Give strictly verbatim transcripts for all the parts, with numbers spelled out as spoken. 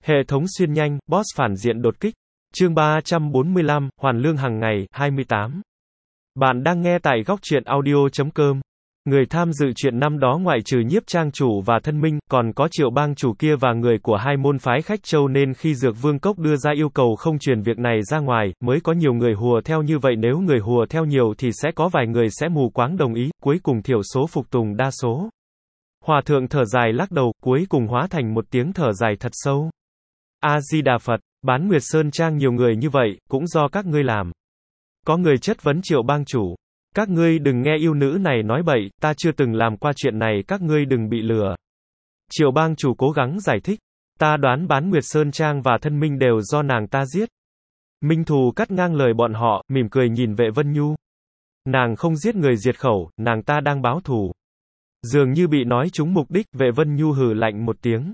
Hệ thống xuyên nhanh, boss phản diện đột kích. Chương ba trăm bốn mươi lăm, hoàn lương hàng ngày, hai mươi tám. Bạn đang nghe tại góc truyện audio chấm com. Người tham dự chuyện năm đó ngoại trừ Nhiếp Trang chủ và Thân Minh, còn có Triệu Bang chủ kia và người của hai môn phái Khách Châu, nên khi Dược Vương Cốc đưa ra yêu cầu không truyền việc này ra ngoài, mới có nhiều người hùa theo như vậy. Nếu người hùa theo nhiều thì sẽ có vài người sẽ mù quáng đồng ý, cuối cùng thiểu số phục tùng đa số. Hòa thượng thở dài lắc đầu, cuối cùng hóa thành một tiếng thở dài thật sâu. A-di-đà Phật, Bán Nguyệt Sơn Trang nhiều người như vậy, cũng do các ngươi làm. Có người chất vấn Triệu Bang chủ. Các ngươi đừng nghe yêu nữ này nói bậy, ta chưa từng làm qua chuyện này, các ngươi đừng bị lừa. Triệu Bang chủ cố gắng giải thích. Ta đoán Bán Nguyệt Sơn Trang và Thân Minh đều do nàng ta giết. Minh Thù cắt ngang lời bọn họ, mỉm cười nhìn Vệ Vân Nhu. Nàng không giết người diệt khẩu, nàng ta đang báo thù. Dường như bị nói trúng mục đích, Vệ Vân Nhu hừ lạnh một tiếng.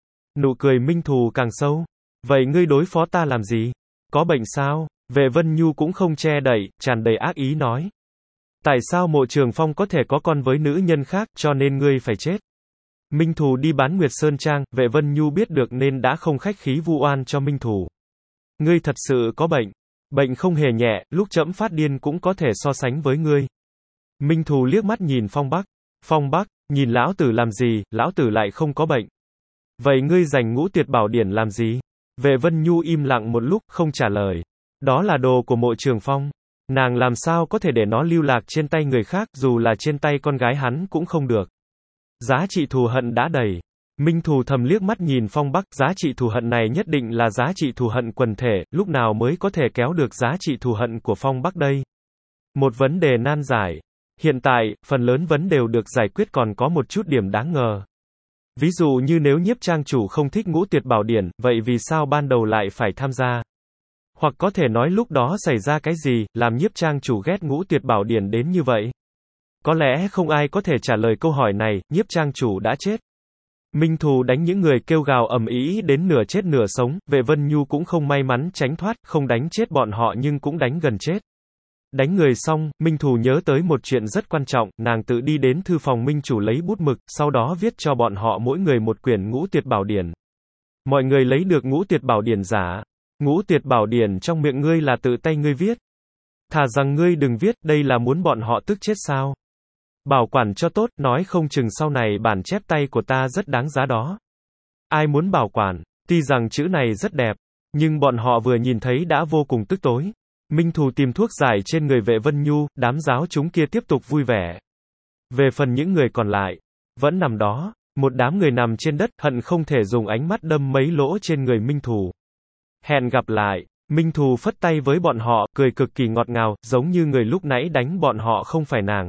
Nụ cười Minh Thù càng sâu. Vậy ngươi đối phó ta làm gì? Có bệnh sao? Vệ Vân Nhu cũng không che đậy, tràn đầy ác ý nói. Tại sao Mộ Trường Phong có thể có con với nữ nhân khác, cho nên ngươi phải chết? Minh Thù đi Bán Nguyệt Sơn Trang, Vệ Vân Nhu biết được nên đã không khách khí vu oan cho Minh Thù. Ngươi thật sự có bệnh. Bệnh không hề nhẹ, lúc trẫm phát điên cũng có thể so sánh với ngươi. Minh Thù liếc mắt nhìn Phong Bắc. Phong Bắc, nhìn lão tử làm gì, lão tử lại không có bệnh. Vậy ngươi giành Ngũ Tuyệt Bảo Điển làm gì? Vệ Vân Nhu im lặng một lúc, không trả lời. Đó là đồ của Mộ Trường Phong. Nàng làm sao có thể để nó lưu lạc trên tay người khác, dù là trên tay con gái hắn cũng không được. Giá trị thù hận đã đầy. Minh Thù thầm liếc mắt nhìn Phong Bắc, giá trị thù hận này nhất định là giá trị thù hận quần thể, lúc nào mới có thể kéo được giá trị thù hận của Phong Bắc đây? Một vấn đề nan giải. Hiện tại, phần lớn vấn đều được giải quyết, còn có một chút điểm đáng ngờ. Ví dụ như nếu Nhiếp Trang chủ không thích Ngũ Tuyệt Bảo Điển, vậy vì sao ban đầu lại phải tham gia? Hoặc có thể nói lúc đó xảy ra cái gì, làm Nhiếp Trang chủ ghét Ngũ Tuyệt Bảo Điển đến như vậy? Có lẽ không ai có thể trả lời câu hỏi này, Nhiếp Trang chủ đã chết. Minh Thù đánh những người kêu gào ầm ĩ đến nửa chết nửa sống, Vệ Vân Nhu cũng không may mắn tránh thoát, không đánh chết bọn họ nhưng cũng đánh gần chết. Đánh người xong, Minh Thù nhớ tới một chuyện rất quan trọng, nàng tự đi đến thư phòng Minh chủ lấy bút mực, sau đó viết cho bọn họ mỗi người một quyển Ngũ Tuyệt Bảo Điển. Mọi người lấy được Ngũ Tuyệt Bảo Điển giả. Ngũ Tuyệt Bảo Điển trong miệng ngươi là tự tay ngươi viết. Thà rằng ngươi đừng viết, đây là muốn bọn họ tức chết sao? Bảo quản cho tốt, nói không chừng sau này bản chép tay của ta rất đáng giá đó. Ai muốn bảo quản? Tuy rằng chữ này rất đẹp, nhưng bọn họ vừa nhìn thấy đã vô cùng tức tối. Minh Thù tìm thuốc giải trên người Vệ Vân Nhu, đám giáo chúng kia tiếp tục vui vẻ. Về phần những người còn lại, vẫn nằm đó, một đám người nằm trên đất, hận không thể dùng ánh mắt đâm mấy lỗ trên người Minh Thù. Hẹn gặp lại. Minh Thù phất tay với bọn họ, cười cực kỳ ngọt ngào, giống như người lúc nãy đánh bọn họ không phải nàng.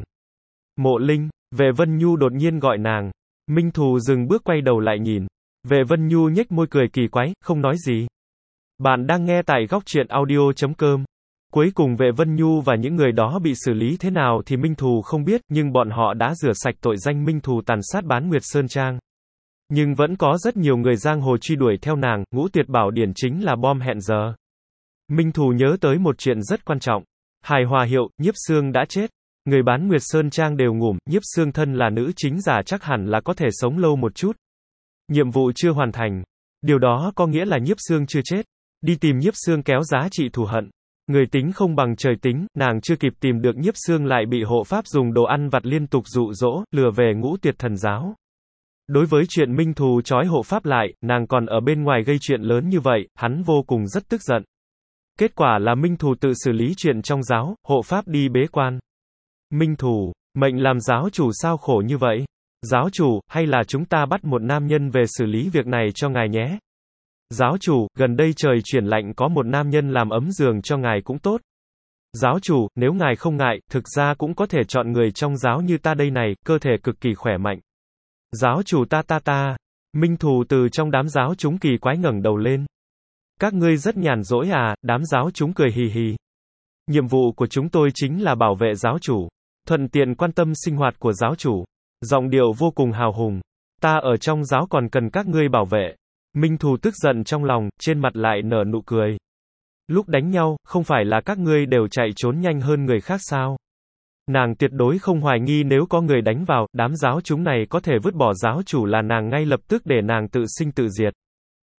Mộ Linh, Vệ Vân Nhu đột nhiên gọi nàng. Minh Thù dừng bước quay đầu lại nhìn. Vệ Vân Nhu nhếch môi cười kỳ quái, không nói gì. Bạn đang nghe tại góc truyện audio chấm com. Cuối cùng Vệ Vân Nhu và những người đó bị xử lý thế nào thì Minh Thù không biết, nhưng bọn họ đã rửa sạch tội danh Minh Thù tàn sát Bán Nguyệt Sơn Trang. Nhưng vẫn có rất nhiều người giang hồ truy đuổi theo nàng, Ngũ Tuyệt Bảo Điển chính là bom hẹn giờ. Minh Thù nhớ tới một chuyện rất quan trọng. Hài Hòa Hiệu, Nhiếp Xương đã chết. Người Bán Nguyệt Sơn Trang đều ngủm, Nhiếp Xương thân là nữ chính giả chắc hẳn là có thể sống lâu một chút. Nhiệm vụ chưa hoàn thành. Điều đó có nghĩa là Nhiếp Xương chưa chết. Đi tìm Nhiếp Xương kéo giá trị thù hận. Người tính không bằng trời tính, nàng chưa kịp tìm được Nhiếp Xương lại bị hộ pháp dùng đồ ăn vặt liên tục dụ dỗ, lừa về Ngũ Tuyệt Thần Giáo. Đối với chuyện Minh Thù trói hộ pháp lại, nàng còn ở bên ngoài gây chuyện lớn như vậy, hắn vô cùng rất tức giận. Kết quả là Minh Thù tự xử lý chuyện trong giáo, hộ pháp đi bế quan. Minh Thù, mệnh làm giáo chủ sao khổ như vậy? Giáo chủ, hay là chúng ta bắt một nam nhân về xử lý việc này cho ngài nhé? Giáo chủ, gần đây trời chuyển lạnh có một nam nhân làm ấm giường cho ngài cũng tốt. Giáo chủ, nếu ngài không ngại, thực ra cũng có thể chọn người trong giáo như ta đây này, cơ thể cực kỳ khỏe mạnh. Giáo chủ ta ta ta. Minh Thù từ trong đám giáo chúng kỳ quái ngẩng đầu lên. Các ngươi rất nhàn rỗi à? Đám giáo chúng cười hì hì. Nhiệm vụ của chúng tôi chính là bảo vệ giáo chủ, thuận tiện quan tâm sinh hoạt của giáo chủ. Giọng điệu vô cùng hào hùng. Ta ở trong giáo còn cần các ngươi bảo vệ. Minh Thù tức giận trong lòng, trên mặt lại nở nụ cười. Lúc đánh nhau, không phải là các ngươi đều chạy trốn nhanh hơn người khác sao? Nàng tuyệt đối không hoài nghi nếu có người đánh vào, đám giáo chúng này có thể vứt bỏ giáo chủ là nàng ngay lập tức để nàng tự sinh tự diệt.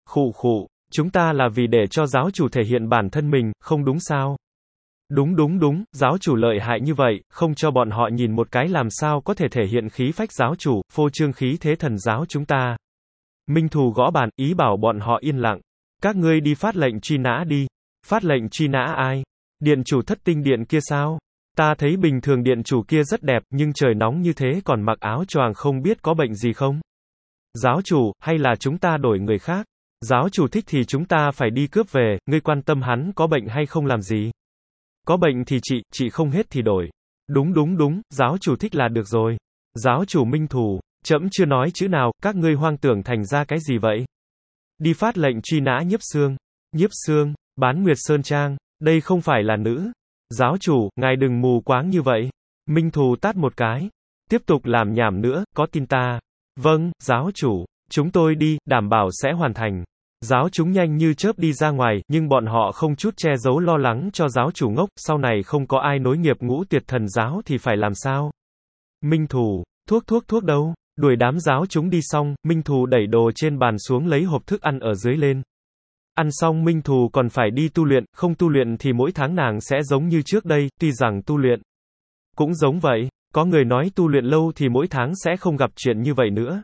Khụ khụ, chúng ta là vì để cho giáo chủ thể hiện bản thân mình, không đúng sao? Đúng đúng đúng, giáo chủ lợi hại như vậy, không cho bọn họ nhìn một cái làm sao có thể thể hiện khí phách giáo chủ, phô trương khí thế thần giáo chúng ta. Minh Thù gõ bàn, ý bảo bọn họ yên lặng. Các ngươi đi phát lệnh truy nã đi. Phát lệnh truy nã ai? Điện chủ thất tinh điện kia sao? Ta thấy bình thường điện chủ kia rất đẹp, nhưng trời nóng như thế còn mặc áo choàng không biết có bệnh gì không? Giáo chủ, hay là chúng ta đổi người khác? Giáo chủ thích thì chúng ta phải đi cướp về, ngươi quan tâm hắn có bệnh hay không làm gì? Có bệnh thì trị, trị không hết thì đổi. Đúng đúng đúng, giáo chủ thích là được rồi. Giáo chủ Minh Thù, trẫm chưa nói chữ nào, các ngươi hoang tưởng thành ra cái gì vậy? Đi phát lệnh truy nã Nhiếp Xương. Nhiếp Xương, Bán Nguyệt Sơn Trang, đây không phải là nữ. Giáo chủ, ngài đừng mù quáng như vậy. Minh Thù tát một cái. Tiếp tục làm nhảm nữa, có tin ta? Vâng, giáo chủ, chúng tôi đi, đảm bảo sẽ hoàn thành. Giáo chúng nhanh như chớp đi ra ngoài, nhưng bọn họ không chút che giấu lo lắng cho giáo chủ ngốc, sau này không có ai nối nghiệp ngũ tuyệt thần giáo thì phải làm sao? Minh Thù, thuốc thuốc thuốc đâu? Đuổi đám giáo chúng đi xong, Minh Thù đẩy đồ trên bàn xuống lấy hộp thức ăn ở dưới lên. Ăn xong Minh Thù còn phải đi tu luyện, không tu luyện thì mỗi tháng nàng sẽ giống như trước đây, tuy rằng tu luyện cũng giống vậy, có người nói tu luyện lâu thì mỗi tháng sẽ không gặp chuyện như vậy nữa.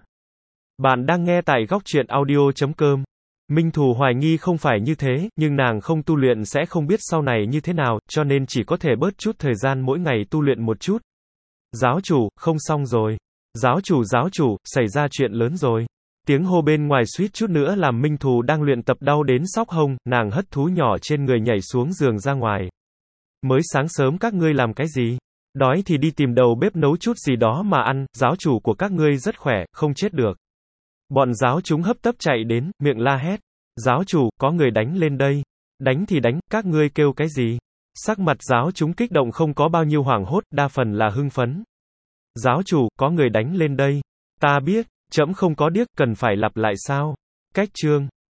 Bạn đang nghe tại góc truyện audio chấm com. Minh Thù hoài nghi không phải như thế, nhưng nàng không tu luyện sẽ không biết sau này như thế nào, cho nên chỉ có thể bớt chút thời gian mỗi ngày tu luyện một chút. Giáo chủ, không xong rồi. Giáo chủ giáo chủ, xảy ra chuyện lớn rồi. Tiếng hô bên ngoài suýt chút nữa làm Minh Thù đang luyện tập đau đến xóc hông, nàng hất thú nhỏ trên người nhảy xuống giường ra ngoài. Mới sáng sớm các ngươi làm cái gì? Đói thì đi tìm đầu bếp nấu chút gì đó mà ăn, giáo chủ của các ngươi rất khỏe, không chết được. Bọn giáo chúng hấp tấp chạy đến, miệng la hét. Giáo chủ, có người đánh lên đây. Đánh thì đánh, các ngươi kêu cái gì? Sắc mặt giáo chúng kích động không có bao nhiêu hoảng hốt, đa phần là hưng phấn. Giáo chủ, có người đánh lên đây. Ta biết, trẫm không có điếc, cần phải lặp lại sao? Cách chương.